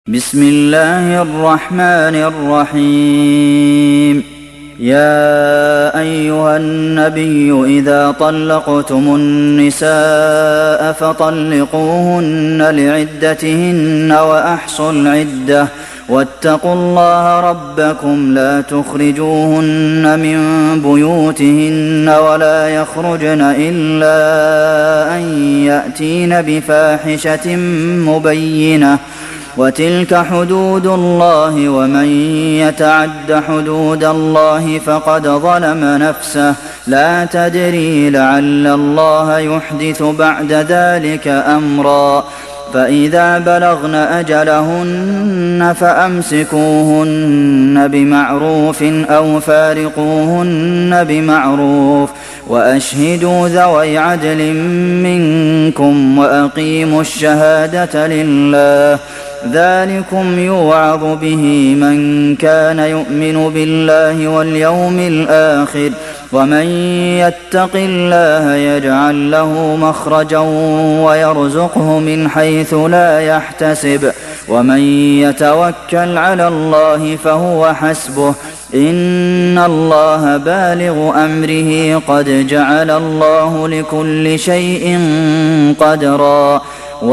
بسم الله الرحمن الرحيم. يا أيها النبي إذا طلقتم النساء فطلقوهن لعدتهن وأحصوا العدة واتقوا الله ربكم لا تخرجوهن من بيوتهن ولا يخرجن إلا أن يأتين بفاحشة مبينة وتلك حدود الله ومن يتعد حدود الله فقد ظلم نفسه لا تدري لعل الله يحدث بعد ذلك أمرا فإذا بلغن أجلهن فأمسكوهن بمعروف أو فارقوهن بمعروف وأشهدوا ذوي عدل منكم وأقيموا الشهادة لله ذلكم يوعظ به من كان يؤمن بالله واليوم الآخر ومن يتق الله يجعل له مخرجا ويرزقه من حيث لا يحتسب ومن يتوكل على الله فهو حسبه إن الله بالغ أمره قد جعل الله لكل شيء قدرا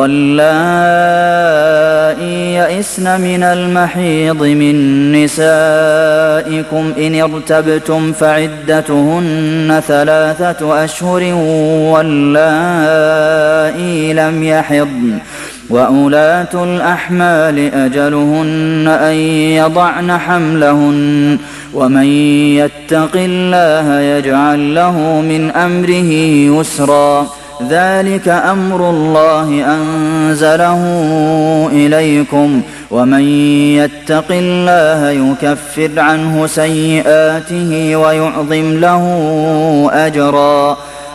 واللائي يئسن من المحيض من نسائكم إن ارتبتم فعدتهن 3 أشهر واللائي لم يحضن وأولاة الأحمال أجلهن أن يضعن حملهن ومن يتق الله يجعل له من أمره يسرا ذلك أمر الله أنزله إليكم ومن يتق الله يكفر عنه سيئاته ويعظم له أجرا